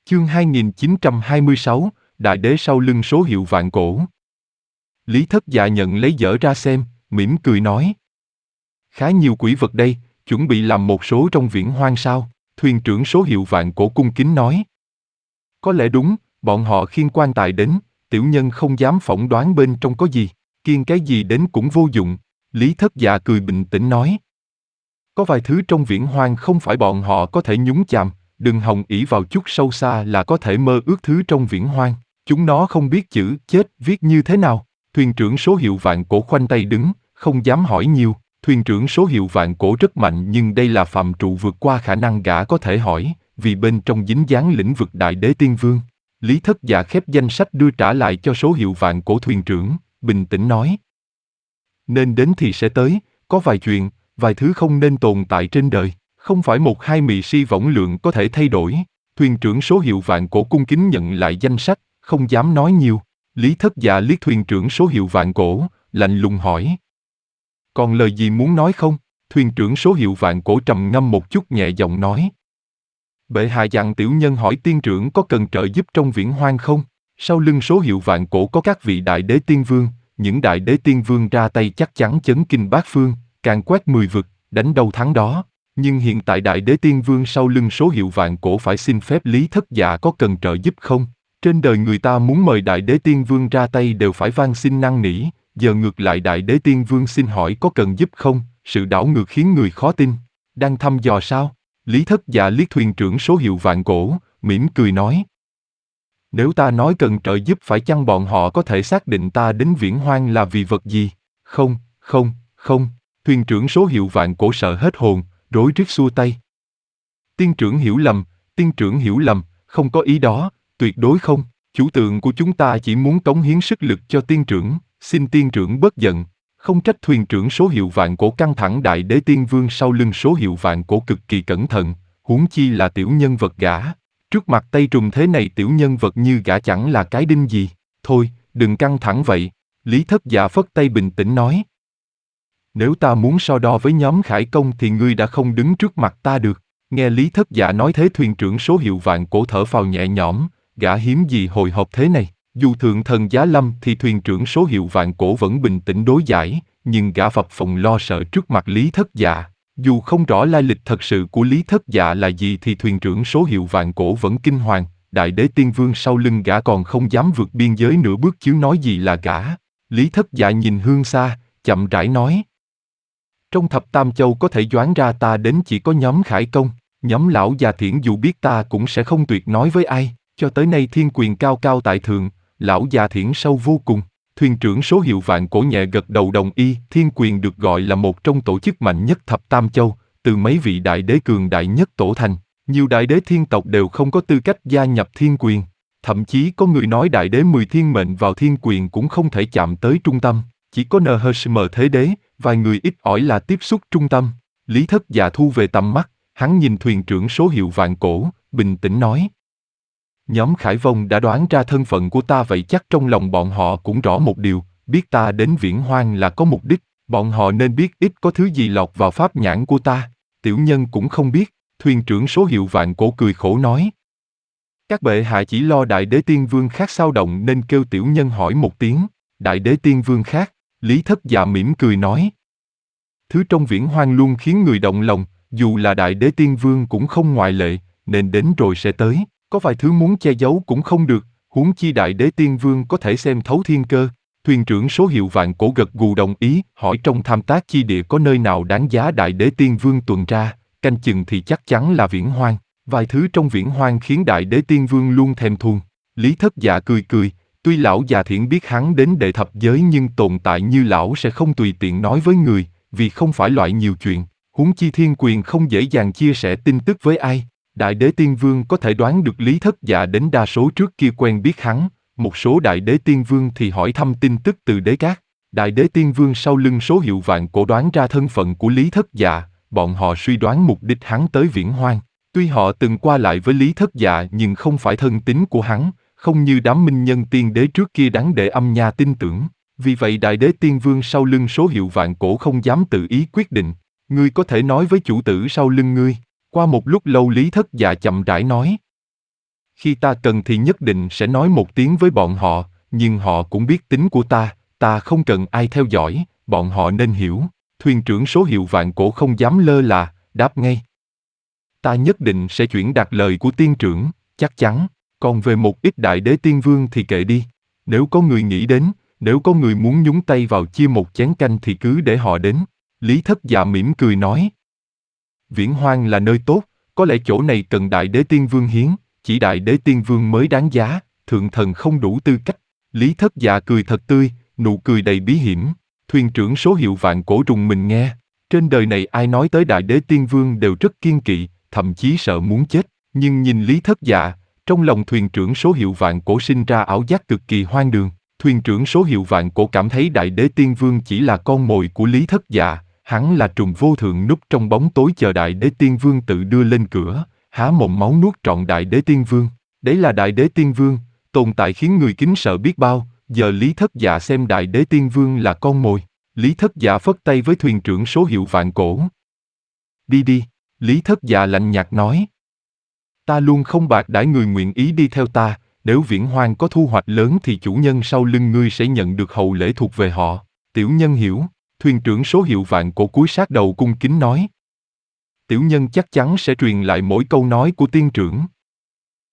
Chương 2926, Đại đế sau lưng số hiệu vạn cổ. Lý Thất Dạ nhận lấy dở ra xem, mỉm cười nói. Khá nhiều quỷ vật đây, chuẩn bị làm một số trong viễn hoang sao? Thuyền trưởng số hiệu vạn cổ cung kính nói. Có lẽ đúng, bọn họ khiêng quan tài đến, tiểu nhân không dám phỏng đoán bên trong có gì, kiêng cái gì đến cũng vô dụng. Lý Thất Dạ cười bình tĩnh nói. Có vài thứ trong viễn hoang không phải bọn họ có thể nhúng chạm, đừng hòng ỷ vào chút sâu xa là có thể mơ ước thứ trong viễn hoang. Chúng nó không biết chữ chết viết như thế nào. Thuyền trưởng số hiệu vạn cổ khoanh tay đứng, không dám hỏi nhiều. Thuyền trưởng số hiệu vạn cổ rất mạnh nhưng đây là phạm trụ vượt qua khả năng gã có thể hỏi, vì bên trong dính dáng lĩnh vực Đại đế tiên vương. Lý Thất Dạ khép danh sách đưa trả lại cho số hiệu vạn cổ thuyền trưởng, bình tĩnh nói. Nên đến thì sẽ tới, có vài chuyện, vài thứ không nên tồn tại trên đời, không phải một hai mị si võng lượng có thể thay đổi. Thuyền trưởng số hiệu vạn cổ cung kính nhận lại danh sách, không dám nói nhiều. Lý Thất Dạ liếc thuyền trưởng số hiệu vạn cổ, lạnh lùng hỏi. Còn lời gì muốn nói không? Thuyền trưởng số hiệu vạn cổ trầm ngâm một chút nhẹ giọng nói. Bệ hạ dặn tiểu nhân hỏi tiên trưởng có cần trợ giúp trong viễn hoang không? Sau lưng số hiệu vạn cổ có các vị đại đế tiên vương, những đại đế tiên vương ra tay chắc chắn chấn kinh bát phương, càng quét 10 vực, đánh đâu thắng đó. Nhưng hiện tại đại đế tiên vương sau lưng số hiệu vạn cổ phải xin phép Lý Thất Dạ có cần trợ giúp không? Trên đời người ta muốn mời đại đế tiên vương ra tay đều phải van xin năn nỉ, giờ ngược lại đại đế tiên vương xin hỏi có cần giúp không, sự đảo ngược khiến người khó tin. Đang thăm dò sao? Lý Thất Dạ liếc thuyền trưởng số hiệu vạn cổ, mỉm cười nói. Nếu ta nói cần trợ giúp phải chăng bọn họ có thể xác định ta đến viễn hoang là vì vật gì? Không, không, không. Thuyền trưởng số hiệu vạn cổ sợ hết hồn, rối rít xua tay. Tiên trưởng hiểu lầm, tiên trưởng hiểu lầm, không có ý đó, tuyệt đối không. Chủ tượng của chúng ta chỉ muốn cống hiến sức lực cho tiên trưởng, xin tiên trưởng bớt giận. Không trách thuyền trưởng số hiệu vạn cổ căng thẳng. Đại đế tiên vương sau lưng số hiệu vạn cổ cực kỳ cẩn thận, huống chi là tiểu nhân vật gã. Trước mặt Tây Trùng thế này tiểu nhân vật như gã chẳng là cái đinh gì. Thôi, đừng căng thẳng vậy. Lý Thất Dạ phất tay bình tĩnh nói. Nếu ta muốn so đo với nhóm Khải Công thì ngươi đã không đứng trước mặt ta được. Nghe Lý Thất Dạ nói thế thuyền trưởng số hiệu vạn cổ thở phào nhẹ nhõm, gã hiếm gì hồi hộp thế này. Dù thượng thần giá lâm thì thuyền trưởng số hiệu vạn cổ vẫn bình tĩnh đối đãi, nhưng gã phập phồng lo sợ trước mặt Lý Thất Dạ. Dù không rõ lai lịch thật sự của Lý Thất Dạ là gì thì thuyền trưởng số hiệu vạn cổ vẫn kinh hoàng, đại đế tiên vương sau lưng gã còn không dám vượt biên giới nửa bước chứ nói gì là gã. Lý Thất Dạ nhìn hương xa, chậm rãi nói. Trong thập tam châu có thể đoán ra ta đến chỉ có nhóm Khải Công, nhóm lão già Thiển dù biết ta cũng sẽ không tuyệt nói với ai, cho tới nay thiên quyền cao cao tại thượng, lão già Thiển sâu vô cùng. Thuyền trưởng số hiệu vạn cổ nhẹ gật đầu đồng ý. Thiên quyền được gọi là một trong tổ chức mạnh nhất thập tam châu, từ mấy vị đại đế cường đại nhất tổ thành. Nhiều đại đế thiên tộc đều không có tư cách gia nhập thiên quyền. Thậm chí có người nói đại đế 10 thiên mệnh vào thiên quyền cũng không thể chạm tới trung tâm. Chỉ có NHSM thế đế, vài người ít ỏi là tiếp xúc trung tâm. Lý Thất Dạ thu về tầm mắt, hắn nhìn thuyền trưởng số hiệu vạn cổ, bình tĩnh nói. Nhóm Khải Vong đã đoán ra thân phận của ta vậy chắc trong lòng bọn họ cũng rõ một điều, biết ta đến viễn hoang là có mục đích, bọn họ nên biết ít có thứ gì lọt vào pháp nhãn của ta. Tiểu nhân cũng không biết, thuyền trưởng số hiệu vạn cổ cười khổ nói. Các bệ hạ chỉ lo đại đế tiên vương khác sao động nên kêu tiểu nhân hỏi một tiếng, đại đế tiên vương khác, Lý Thất Dạ mỉm cười nói. Thứ trong viễn hoang luôn khiến người động lòng, dù là đại đế tiên vương cũng không ngoại lệ, nên đến rồi sẽ tới. Có vài thứ muốn che giấu cũng không được, huống chi đại đế tiên vương có thể xem thấu thiên cơ. Thuyền trưởng số hiệu vạn cổ gật gù đồng ý, hỏi trong tham tác chi địa có nơi nào đáng giá đại đế tiên vương tuần tra, canh chừng thì chắc chắn là viễn hoang. Vài thứ trong viễn hoang khiến đại đế tiên vương luôn thèm thuồng. Lý Thất Dạ cười cười, tuy lão già Thiển biết hắn đến đệ thập giới nhưng tồn tại như lão sẽ không tùy tiện nói với người, vì không phải loại nhiều chuyện. Huống chi thiên quyền không dễ dàng chia sẻ tin tức với ai. Đại đế tiên vương có thể đoán được Lý Thất Dạ đến đa số trước kia quen biết hắn, một số đại đế tiên vương thì hỏi thăm tin tức từ đế các. Đại đế tiên vương sau lưng số hiệu vạn cổ đoán ra thân phận của Lý Thất Dạ, bọn họ suy đoán mục đích hắn tới viễn hoang. Tuy họ từng qua lại với Lý Thất Dạ nhưng không phải thân tín của hắn, không như đám minh nhân tiên đế trước kia đáng để âm nha tin tưởng. Vì vậy đại đế tiên vương sau lưng số hiệu vạn cổ không dám tự ý quyết định. Ngươi có thể nói với chủ tử sau lưng ngươi. Qua một lúc lâu Lý Thất Dạ chậm rãi nói. Khi ta cần thì nhất định sẽ nói một tiếng với bọn họ, nhưng họ cũng biết tính của ta không cần ai theo dõi, bọn họ nên hiểu. Thuyền trưởng số hiệu vạn cổ không dám lơ là, đáp ngay. Ta nhất định sẽ chuyển đạt lời của tiên trưởng, chắc chắn. Còn về một ít đại đế tiên vương thì kệ đi. Nếu có người nghĩ đến, nếu có người muốn nhúng tay vào chia một chén canh thì cứ để họ đến. Lý Thất Dạ mỉm cười nói. Viễn Hoang là nơi tốt, có lẽ chỗ này cần đại đế tiên vương hiến, chỉ đại đế tiên vương mới đáng giá, thượng thần không đủ tư cách. Lý Thất Dạ cười thật tươi, nụ cười đầy bí hiểm. Thuyền trưởng số hiệu vạn cổ rùng mình nghe. Trên đời này ai nói tới đại đế tiên vương đều rất kiêng kỵ, thậm chí sợ muốn chết. Nhưng nhìn Lý Thất Dạ, trong lòng thuyền trưởng số hiệu vạn cổ sinh ra ảo giác cực kỳ hoang đường. Thuyền trưởng số hiệu vạn cổ cảm thấy đại đế tiên vương chỉ là con mồi của Lý Thất Dạ, hắn là trùng vô thượng núp trong bóng tối chờ đại đế tiên vương tự đưa lên cửa, há mồm máu nuốt trọn đại đế tiên vương. Đấy là đại đế tiên vương, tồn tại khiến người kính sợ biết bao, giờ Lý Thất Dạ xem đại đế tiên vương là con mồi. Lý Thất Dạ phất tay với thuyền trưởng số hiệu vạn cổ. Đi đi, Lý Thất Dạ lạnh nhạt nói. Ta luôn không bạc đãi người nguyện ý đi theo ta, nếu Viễn Hoang có thu hoạch lớn thì chủ nhân sau lưng ngươi sẽ nhận được hậu lễ thuộc về họ. Tiểu nhân hiểu, thuyền trưởng số hiệu vạn cổ cúi sát đầu cung kính nói. Tiểu nhân chắc chắn sẽ truyền lại mỗi câu nói của tiên trưởng.